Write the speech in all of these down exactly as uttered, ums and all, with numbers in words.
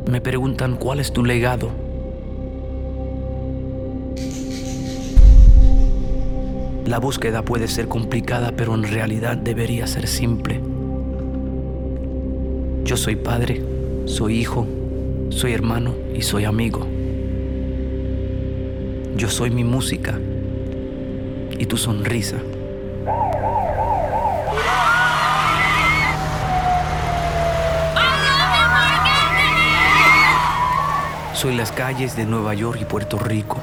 Me preguntan cuál es tu legado. La búsqueda puede ser complicada, pero en realidad debería ser simple. Yo soy padre, soy hijo, soy hermano y soy amigo. Yo soy mi música y tu sonrisa. Soy las calles de Nueva York y Puerto Rico.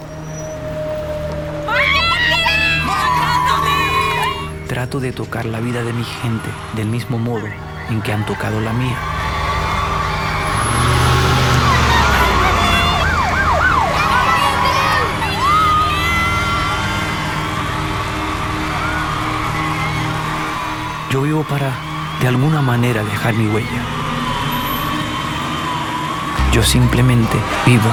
Trato de tocar la vida de mi gente del mismo modo en que han tocado la mía. Yo vivo para, de alguna manera, dejar mi huella. Yo simplemente vivo.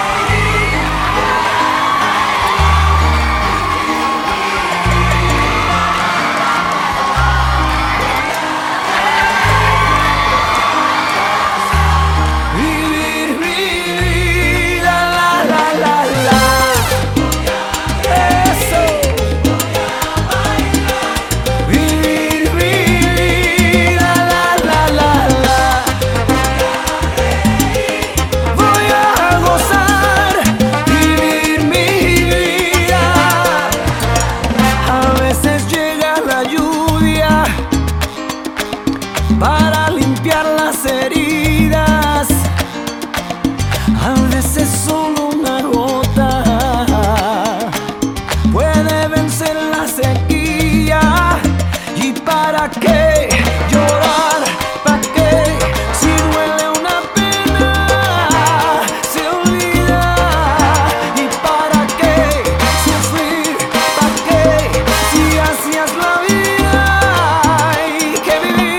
Para limpiar las heridas, a veces solo una gota puede vencer la sequía. ¿Y para qué llorar? ¿Para qué? Si duele una pena, se olvida. ¿Y para qué sufrir? ¿Para qué? Si hacías la vida hay que vivir.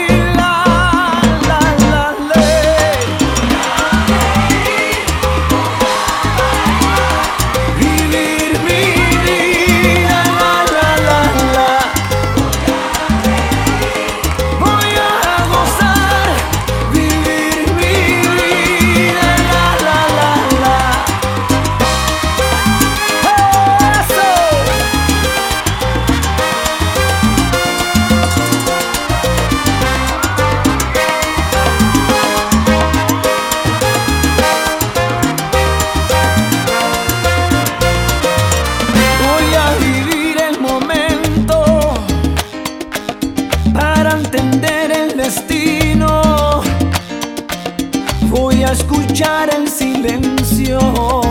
Entender el destino, voy a escuchar el silencio.